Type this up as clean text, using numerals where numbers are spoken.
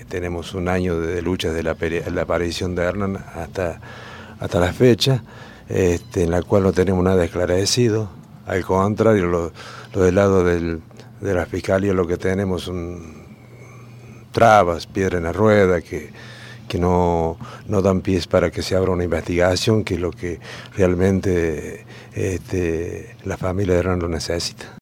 tenemos un año de lucha de la aparición de Hernán hasta la fecha, en la cual no tenemos nada esclarecido. Al contrario, lo del lado de la Fiscalía lo que tenemos son trabas, piedra en la rueda, que no dan pies para que se abra una investigación, que es lo que realmente la familia de Hernán lo necesita.